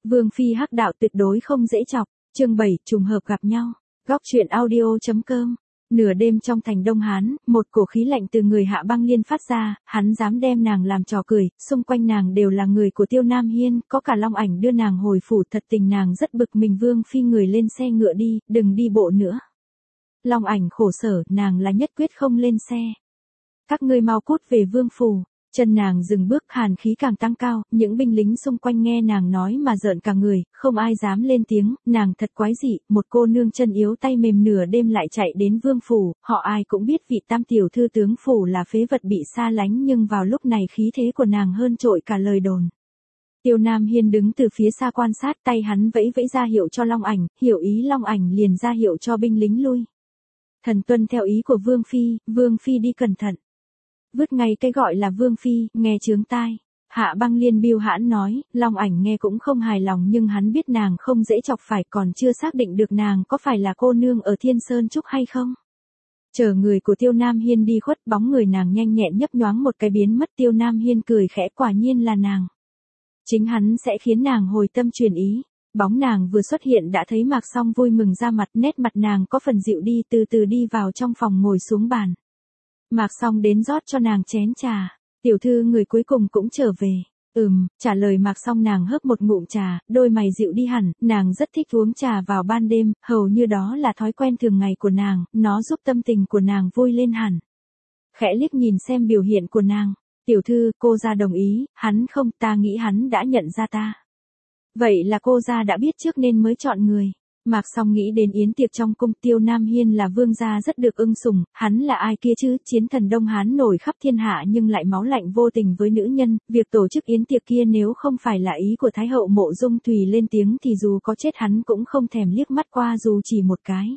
Vương phi hắc đạo tuyệt đối không dễ chọc. Chương 7, trùng hợp gặp nhau. Góc truyện audio.com. Nửa đêm trong thành Đông Hán, một cổ khí lạnh từ người Hạ Băng Liên phát ra, hắn dám đem nàng làm trò cười, xung quanh nàng đều là người của Tiêu Nam Hiên, có cả Long Ảnh đưa nàng hồi phủ, thật tình nàng rất bực mình. Vương phi người lên xe ngựa đi, đừng đi bộ nữa. Long Ảnh khổ sở, nàng là nhất quyết không lên xe. Các ngươi mau cút về vương phủ. Chân nàng dừng bước, hàn khí càng tăng cao, những binh lính xung quanh nghe nàng nói mà rợn cả người, không ai dám lên tiếng, nàng thật quái dị, một cô nương chân yếu tay mềm nửa đêm lại chạy đến vương phủ, họ ai cũng biết vị tam tiểu thư tướng phủ là phế vật bị xa lánh, nhưng vào lúc này khí thế của nàng hơn trội cả lời đồn. Tiêu Nam Hiên đứng từ phía xa quan sát, tay hắn vẫy vẫy ra hiệu cho Long Ảnh, hiểu ý Long Ảnh liền ra hiệu cho binh lính lui. Thần tuân theo ý của Vương phi đi cẩn thận. Vứt ngay cái gọi là Vương phi, nghe chướng tai. Hạ Băng Liên biêu hãn nói, Long Ảnh nghe cũng không hài lòng, nhưng hắn biết nàng không dễ chọc phải, còn chưa xác định được nàng có phải là cô nương ở Thiên Sơn Trúc hay không. Chờ người của Tiêu Nam Hiên đi khuất, bóng người nàng nhanh nhẹn nhấp nhoáng một cái biến mất. Tiêu Nam Hiên cười khẽ, quả nhiên là nàng. Chính hắn sẽ khiến nàng hồi tâm chuyển ý. Bóng nàng vừa xuất hiện đã thấy Mạc Song vui mừng ra mặt, nét mặt nàng có phần dịu đi, từ từ đi vào trong phòng ngồi xuống bàn. Mạc Song đến rót cho nàng chén trà. Tiểu thư người cuối cùng cũng trở về. Trả lời Mạc Song, nàng hớp một ngụm trà, đôi mày dịu đi hẳn, nàng rất thích uống trà vào ban đêm, hầu như đó là thói quen thường ngày của nàng, nó giúp tâm tình của nàng vui lên hẳn. Khẽ liếc nhìn xem biểu hiện của nàng. Tiểu thư, cô ra đồng ý, hắn không, ta nghĩ hắn đã nhận ra ta. Vậy là cô ra đã biết trước nên mới chọn người. Mạc Song nghĩ đến yến tiệc trong cung. Tiêu Nam Hiên là vương gia rất được ưng sủng, hắn là ai kia chứ, chiến thần Đông Hán nổi khắp thiên hạ nhưng lại máu lạnh vô tình với nữ nhân, việc tổ chức yến tiệc kia nếu không phải là ý của Thái hậu Mộ Dung Thùy lên tiếng thì dù có chết hắn cũng không thèm liếc mắt qua dù chỉ một cái.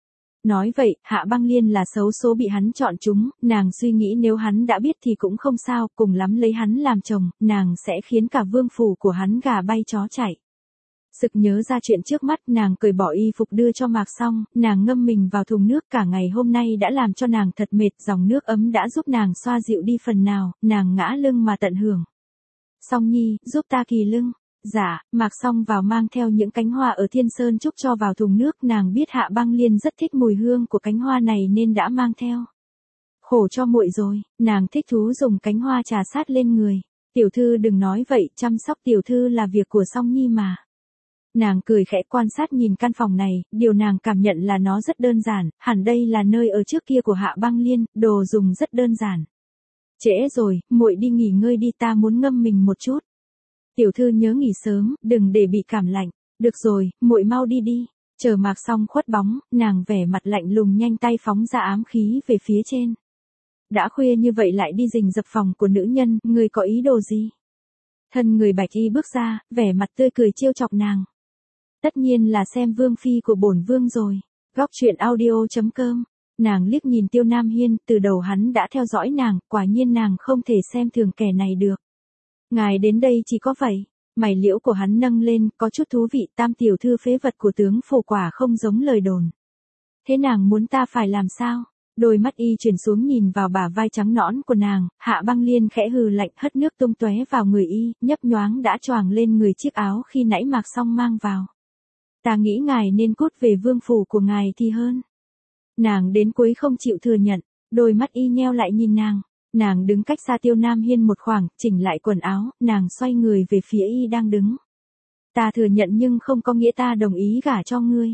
Nói vậy, Hạ Băng Liên là xấu số bị hắn chọn chúng, nàng suy nghĩ nếu hắn đã biết thì cũng không sao, cùng lắm lấy hắn làm chồng, nàng sẽ khiến cả vương phủ của hắn gà bay chó chạy. Sực nhớ ra chuyện trước mắt, nàng cởi bỏ y phục đưa cho Mạc Song, nàng ngâm mình vào thùng nước, cả ngày hôm nay đã làm cho nàng thật mệt, dòng nước ấm đã giúp nàng xoa dịu đi phần nào, nàng ngã lưng mà tận hưởng. Song nhi, giúp ta kỳ lưng. Dạ, Mạc Song vào mang theo những cánh hoa ở Thiên Sơn Trúc cho vào thùng nước, nàng biết Hạ Băng Liên rất thích mùi hương của cánh hoa này nên đã mang theo. Khổ cho muội rồi, nàng thích thú dùng cánh hoa trà sát lên người. Tiểu thư đừng nói vậy, chăm sóc tiểu thư là việc của Song nhi mà. Nàng cười khẽ quan sát nhìn căn phòng này, điều nàng cảm nhận là nó rất đơn giản, hẳn đây là nơi ở trước kia của Hạ Băng Liên, đồ dùng rất đơn giản. Trễ rồi, muội đi nghỉ ngơi đi, ta muốn ngâm mình một chút. Tiểu thư nhớ nghỉ sớm, đừng để bị cảm lạnh. Được rồi, muội mau đi đi. Chờ Mạc Song khuất bóng, nàng vẻ mặt lạnh lùng nhanh tay phóng ra ám khí về phía trên. Đã khuya như vậy lại đi rình rập phòng của nữ nhân, người có ý đồ gì? Thân người bạch y bước ra, vẻ mặt tươi cười trêu chọc nàng. Tất nhiên là xem vương phi của bổn vương rồi. Góc truyện audio.com. Nàng liếc nhìn Tiêu Nam Hiên, từ đầu hắn đã theo dõi nàng, quả nhiên nàng không thể xem thường kẻ này được. Ngài đến đây chỉ có vậy. Mày liễu của hắn nâng lên, có chút thú vị, tam tiểu thư phế vật của tướng phủ quả không giống lời đồn. Thế nàng muốn ta phải làm sao? Đôi mắt y chuyển xuống nhìn vào bả vai trắng nõn của nàng, Hạ Băng Liên khẽ hừ lạnh, hất nước tung tóe vào người y, nhấp nhoáng đã choàng lên người chiếc áo khi nãy Mạc Song mang vào. Ta nghĩ ngài nên cút về vương phủ của ngài thì hơn. Nàng đến cuối không chịu thừa nhận, đôi mắt y nheo lại nhìn nàng. Nàng đứng cách xa Tiêu Nam Hiên một khoảng, chỉnh lại quần áo, nàng xoay người về phía y đang đứng. Ta thừa nhận nhưng không có nghĩa ta đồng ý gả cho ngươi.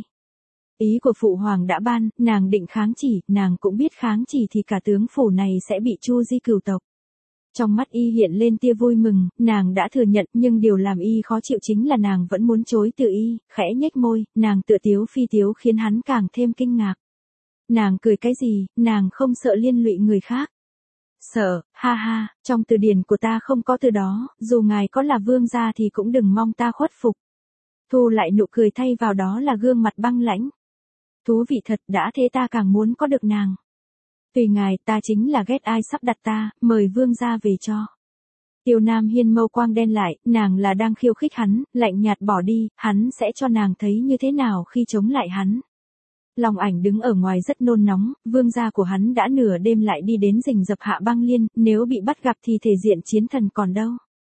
Ý của phụ hoàng đã ban, nàng định kháng chỉ, nàng cũng biết kháng chỉ thì cả tướng phủ này sẽ bị chu di cửu tộc. Trong mắt y hiện lên tia vui mừng, nàng đã thừa nhận, nhưng điều làm y khó chịu chính là nàng vẫn muốn chối từ y, khẽ nhếch môi, nàng tựa tiếu phi tiếu khiến hắn càng thêm kinh ngạc. Nàng cười cái gì, nàng không sợ liên lụy người khác. Sợ, ha ha, trong từ điển của ta không có từ đó, dù ngài có là vương gia thì cũng đừng mong ta khuất phục. Thu lại nụ cười thay vào đó là gương mặt băng lãnh. Thú vị thật, đã thế ta càng muốn có được nàng. Tùy ngài, ta chính là ghét ai sắp đặt ta, mời vương gia về cho. Tiêu Nam Hiên mâu quang đen lại, nàng là đang khiêu khích hắn, lạnh nhạt bỏ đi, hắn sẽ cho nàng thấy như thế nào khi chống lại hắn. Long Ảnh đứng ở ngoài rất nôn nóng, vương gia của hắn đã nửa đêm lại đi đến rình rập Hạ Băng Liên, nếu bị bắt gặp thì thể diện chiến thần còn đâu.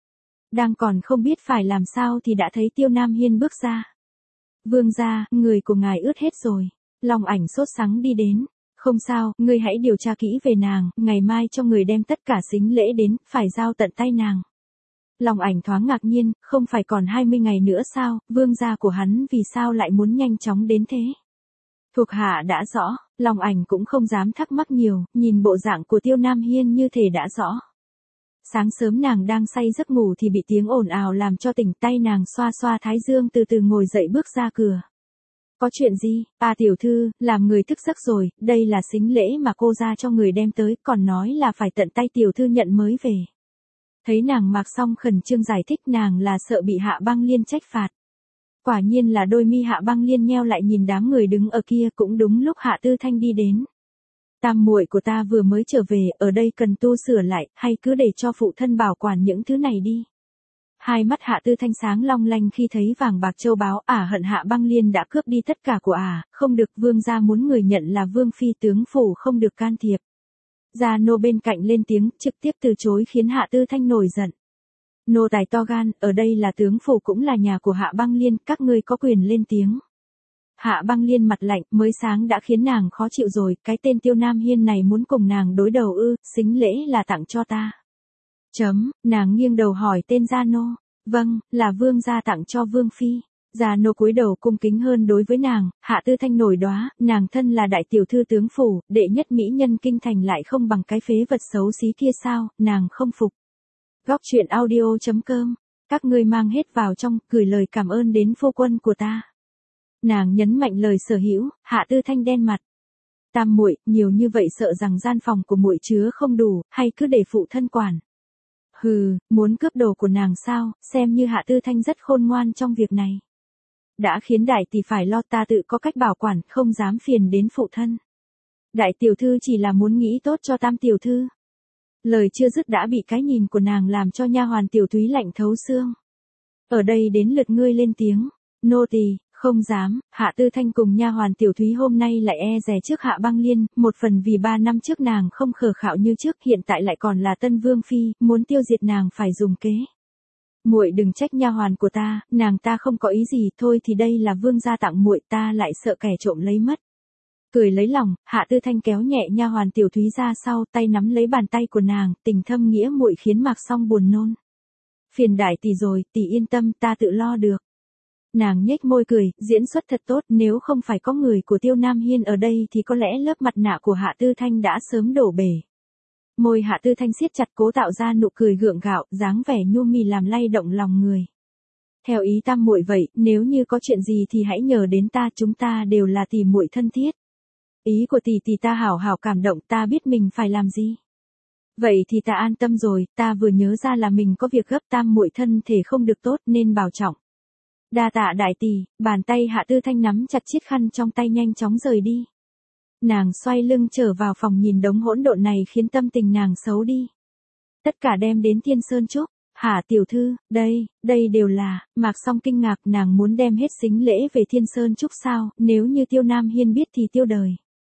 Đang còn không biết phải làm sao thì đã thấy Tiêu Nam Hiên bước ra. Vương gia, người của ngài ướt hết rồi. Long Ảnh sốt sắng đi đến. Không sao, ngươi hãy điều tra kỹ về nàng, ngày mai cho người đem tất cả sính lễ đến, phải giao tận tay nàng. Long Ảnh thoáng ngạc nhiên, không phải còn 20 ngày nữa sao, vương gia của hắn vì sao lại muốn nhanh chóng đến thế? Thuộc hạ đã rõ, Long Ảnh cũng không dám thắc mắc nhiều, nhìn bộ dạng của Tiêu Nam Hiên như thể đã rõ. Sáng sớm nàng đang say giấc ngủ thì bị tiếng ồn ào làm cho tỉnh, tay nàng xoa xoa thái dương từ từ ngồi dậy bước ra cửa. Có chuyện gì? Tiểu thư, làm người thức giấc rồi, đây là sính lễ mà cô ra cho người đem tới, còn nói là phải tận tay tiểu thư nhận mới về. Thấy nàng mặc xong khẩn trương giải thích, nàng là sợ bị Hạ Băng Liên trách phạt. Quả nhiên là đôi mi Hạ Băng Liên nheo lại nhìn đám người đứng ở kia, cũng đúng lúc Hạ Tư Thanh đi đến. Tam muội của ta vừa mới trở về, ở đây cần tu sửa lại, hay cứ để cho phụ thân bảo quản những thứ này đi. Hai mắt Hạ Tư Thanh sáng long lanh khi thấy vàng bạc châu báu, hận Hạ Băng Liên đã cướp đi tất cả của không được, vương gia muốn người nhận là vương phi, tướng phủ không được can thiệp. Gia nô bên cạnh lên tiếng, trực tiếp từ chối, khiến Hạ Tư Thanh nổi giận. Nô tài to gan, ở đây là tướng phủ cũng là nhà của Hạ Băng Liên, các ngươi có quyền lên tiếng. Hạ Băng Liên mặt lạnh, mới sáng đã khiến nàng khó chịu rồi, cái tên Tiêu Nam Hiên này muốn cùng nàng đối đầu ư? Sính lễ là tặng cho ta. Nàng nghiêng đầu hỏi tên gia nô. Vâng, là vương gia tặng cho vương phi. Gia nô cúi đầu cung kính hơn đối với nàng. Hạ Tư Thanh nổi đoá, nàng thân là đại tiểu thư tướng phủ, đệ nhất mỹ nhân kinh thành lại không bằng cái phế vật xấu xí kia sao, nàng không phục. Góc truyện audio.com, các ngươi mang hết vào trong, gửi lời cảm ơn đến phu quân của ta. Nàng nhấn mạnh lời sở hữu. Hạ Tư Thanh đen mặt. Tam muội, nhiều như vậy sợ rằng gian phòng của muội chứa không đủ, hay cứ để phụ thân quản. Hừ, muốn cướp đồ của nàng sao, xem như Hạ Tư Thanh rất khôn ngoan trong việc này. Đã khiến đại tỷ phải lo, ta tự có cách bảo quản, không dám phiền đến phụ thân. Đại tiểu thư chỉ là muốn nghĩ tốt cho tam tiểu thư. Lời chưa dứt đã bị cái nhìn của nàng làm cho nha hoàn Tiểu Thúy lạnh thấu xương. Ở đây đến lượt ngươi lên tiếng. Nô tỳ không dám. Hạ Tư Thanh cùng nha hoàn Tiểu Thúy hôm nay lại e dè trước Hạ Băng Liên, một phần vì 3 năm trước nàng không khờ khạo như trước, hiện tại lại còn là tân vương phi, muốn tiêu diệt nàng phải dùng kế. Muội đừng trách nha hoàn của ta, nàng ta không có ý gì, thôi thì đây là vương gia tặng muội, ta lại sợ kẻ trộm lấy mất. Cười lấy lòng, Hạ Tư Thanh kéo nhẹ nha hoàn Tiểu Thúy ra sau, tay nắm lấy bàn tay của nàng, tình thâm nghĩa muội khiến Mạc Song buồn nôn. Phiền đại tỷ rồi, tỷ yên tâm, ta tự lo được. Nàng nhếch môi cười, diễn xuất thật tốt, nếu không phải có người của Tiêu Nam Hiên ở đây thì có lẽ lớp mặt nạ của Hạ Tư Thanh đã sớm đổ bể. Môi Hạ Tư Thanh siết chặt cố tạo ra nụ cười gượng gạo, dáng vẻ nhu mì làm lay động lòng người. Theo ý tam muội vậy, nếu như có chuyện gì thì hãy nhờ đến ta, chúng ta đều là tỷ muội thân thiết. Ý của tỷ ta hảo hảo cảm động, ta biết mình phải làm gì. Vậy thì ta an tâm rồi, ta vừa nhớ ra là mình có việc gấp, tam muội thân thể không được tốt nên bảo trọng. Đa tạ đại tỷ. Bàn tay Hạ Tư Thanh nắm chặt chiếc khăn trong tay nhanh chóng rời đi. Nàng xoay lưng trở vào phòng, nhìn đống hỗn độn này khiến tâm tình nàng xấu đi. Tất cả đem đến Thiên Sơn Trúc. Hả tiểu thư, đây đều là, Mạc Song kinh ngạc, nàng muốn đem hết sính lễ về Thiên Sơn Trúc sao, nếu như Tiêu Nam Hiên biết thì tiêu đời.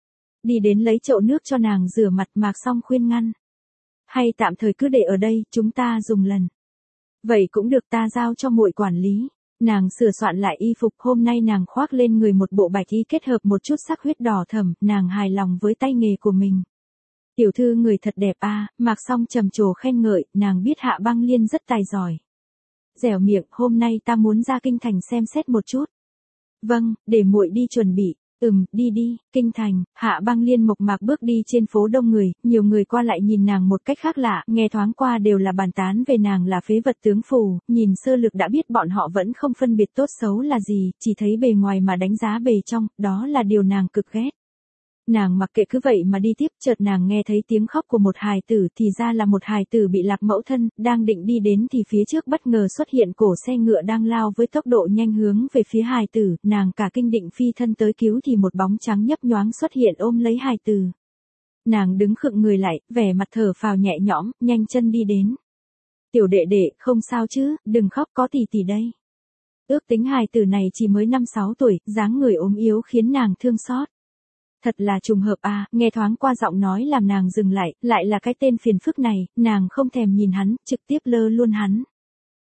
Đi đến lấy chậu nước cho nàng rửa mặt, Mạc Song khuyên ngăn. Hay tạm thời cứ để ở đây, chúng ta dùng lần. Vậy cũng được, ta giao cho muội quản lý. Nàng sửa soạn lại y phục, hôm nay nàng khoác lên người một bộ bạch y kết hợp một chút sắc huyết đỏ thẫm, nàng hài lòng với tay nghề của mình. Tiểu thư người thật đẹp Mạc Song trầm trồ khen ngợi, nàng biết Hạ Băng Liên rất tài giỏi. Dẻo miệng, hôm nay ta muốn ra kinh thành xem xét một chút. Vâng, để muội đi chuẩn bị. Đi, kinh thành. Hạ Băng Liên mộc mạc bước đi trên phố đông người, nhiều người qua lại nhìn nàng một cách khác lạ, nghe thoáng qua đều là bàn tán về nàng là phế vật tướng phủ, nhìn sơ lược đã biết bọn họ vẫn không phân biệt tốt xấu là gì, chỉ thấy bề ngoài mà đánh giá bề trong, đó là điều nàng cực ghét. Nàng mặc kệ cứ vậy mà đi tiếp, chợt nàng nghe thấy tiếng khóc của một hài tử, thì ra là một hài tử bị lạc mẫu thân, đang định đi đến thì phía trước bất ngờ xuất hiện cổ xe ngựa đang lao với tốc độ nhanh hướng về phía hài tử, nàng cả kinh định phi thân tới cứu thì một bóng trắng nhấp nhoáng xuất hiện ôm lấy hài tử. Nàng đứng khựng người lại, vẻ mặt thở phào nhẹ nhõm, nhanh chân đi đến. Tiểu đệ đệ, không sao chứ, đừng khóc, có tỷ tỷ đây. Ước tính hài tử này chỉ mới 5-6 tuổi, dáng người ốm yếu khiến nàng thương xót. Thật là trùng hợp nghe thoáng qua giọng nói làm nàng dừng lại là cái tên phiền phức này, nàng không thèm nhìn hắn, trực tiếp lơ luôn hắn.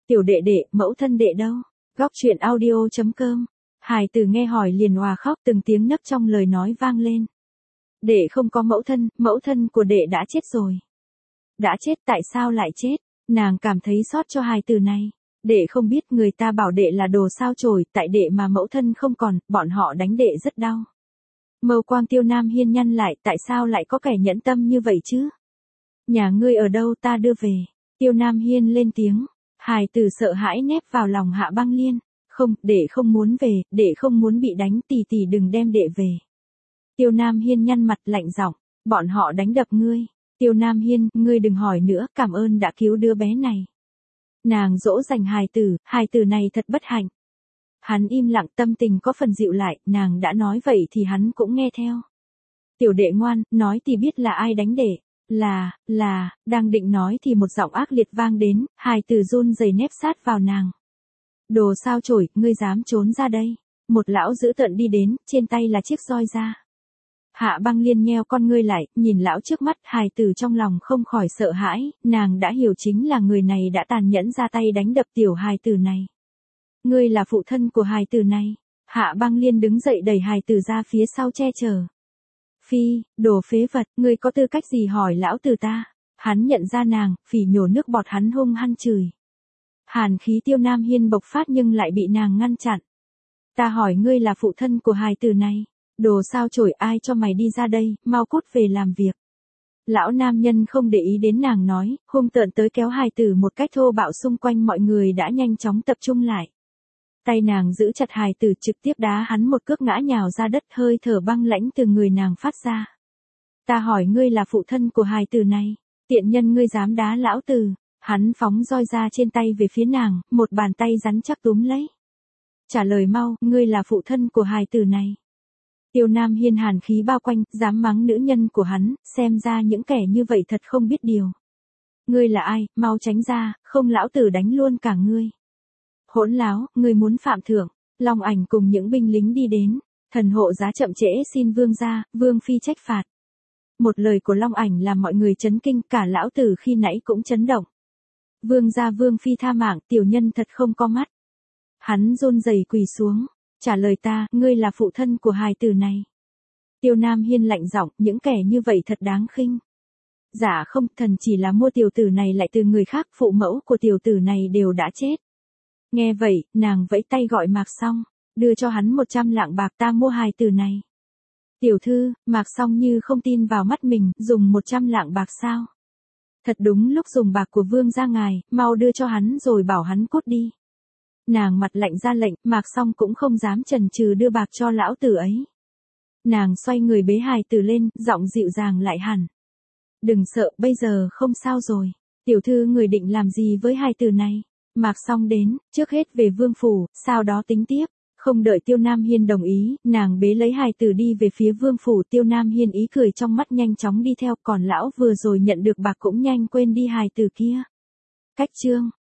Tiểu đệ đệ, mẫu thân đệ đâu? Góc truyện audio.com. Hài tử nghe hỏi liền òa khóc, từng tiếng nấc trong lời nói vang lên. Đệ không có mẫu thân của đệ đã chết rồi. Đã chết, tại sao lại chết? Nàng cảm thấy xót cho hài tử này. Đệ không biết, người ta bảo đệ là đồ sao chổi, tại đệ mà mẫu thân không còn, bọn họ đánh đệ rất đau. Mâu quang Tiêu Nam Hiên nhăn lại, tại sao lại có kẻ nhẫn tâm như vậy chứ? Nhà ngươi ở đâu, ta đưa về. Tiêu Nam Hiên lên tiếng. Hài tử sợ hãi nép vào lòng Hạ Băng Liên. Không, đệ không muốn về, đệ không muốn bị đánh, tỷ đừng đem đệ về. Tiêu Nam Hiên nhăn mặt lạnh giọng, bọn họ đánh đập ngươi. Tiêu Nam Hiên, ngươi đừng hỏi nữa, cảm ơn đã cứu đứa bé này. Nàng dỗ dành hài tử này thật bất hạnh. Hắn im lặng, tâm tình có phần dịu lại, nàng đã nói vậy thì hắn cũng nghe theo. Tiểu đệ ngoan, nói thì biết là ai đánh đệ. Đang định nói thì một giọng ác liệt vang đến, hài tử run rẩy nép sát vào nàng. Đồ sao chổi, ngươi dám trốn ra đây. Một lão dữ tợn đi đến, trên tay là chiếc roi da. Hạ Băng Liên nheo con ngươi lại, nhìn lão trước mắt, hài tử trong lòng không khỏi sợ hãi, nàng đã hiểu chính là người này đã tàn nhẫn ra tay đánh đập tiểu hài tử này. Ngươi là phụ thân của hài tử này. Hạ Băng Liên đứng dậy đẩy hài tử ra phía sau che chở. Phi, đồ phế vật, ngươi có tư cách gì hỏi lão tử ta? Hắn nhận ra nàng, phỉ nhổ nước bọt, hắn hung hăng chửi. Hàn khí Tiêu Nam Hiên bộc phát nhưng lại bị nàng ngăn chặn. Ta hỏi ngươi là phụ thân của hài tử này. Đồ sao chổi, ai cho mày đi ra đây, mau cút về làm việc. Lão nam nhân không để ý đến nàng nói, hung tợn tới kéo hài tử một cách thô bạo, xung quanh mọi người đã nhanh chóng tập trung lại. Tay nàng giữ chặt hài tử, trực tiếp đá hắn một cước ngã nhào ra đất, hơi thở băng lãnh từ người nàng phát ra. Ta hỏi ngươi là phụ thân của hài tử này, tiện nhân, ngươi dám đá lão tử. Hắn phóng roi ra trên tay về phía nàng, một bàn tay rắn chắc túm lấy. Trả lời mau, ngươi là phụ thân của hài tử này. Tiêu Nam Hiên hàn khí bao quanh, dám mắng nữ nhân của hắn, xem ra những kẻ như vậy thật không biết điều. Ngươi là ai, mau tránh ra, không lão tử đánh luôn cả ngươi. Hỗn láo, ngươi muốn phạm thượng. Long Ảnh cùng những binh lính đi đến, thần hộ giá chậm trễ xin vương gia, vương phi trách phạt. Một lời của Long Ảnh làm mọi người chấn kinh, cả lão tử khi nãy cũng chấn động. Vương gia, vương phi tha mạng, tiểu nhân thật không có mắt. Hắn run rẩy quỳ xuống, trả lời ta, ngươi là phụ thân của hài tử này. Tiêu Nam Hiên lạnh giọng, những kẻ như vậy thật đáng khinh. Dạ không, thần chỉ là mua tiểu tử này lại từ người khác, phụ mẫu của tiểu tử này đều đã chết. Nghe vậy, nàng vẫy tay gọi Mạc Song, đưa cho hắn 100 lạng bạc, ta mua hài tử này. Tiểu thư, Mạc Song như không tin vào mắt mình, dùng 100 lạng bạc sao? Thật đúng lúc dùng bạc của vương gia ngài, mau đưa cho hắn rồi bảo hắn cút đi. Nàng mặt lạnh ra lệnh, Mạc Song cũng không dám chần chừ đưa bạc cho lão tử ấy. Nàng xoay người bế hài tử lên, giọng dịu dàng lại hẳn. Đừng sợ, bây giờ không sao rồi. Tiểu thư, người định làm gì với hài tử này? Mạc Song đến, trước hết về vương phủ, sau đó tính tiếp. Không đợi Tiêu Nam Hiên đồng ý, nàng bế lấy hài tử đi về phía vương phủ. Tiêu Nam Hiên ý cười trong mắt nhanh chóng đi theo, còn lão vừa rồi nhận được bạc cũng nhanh quên đi hài tử kia. Cách chương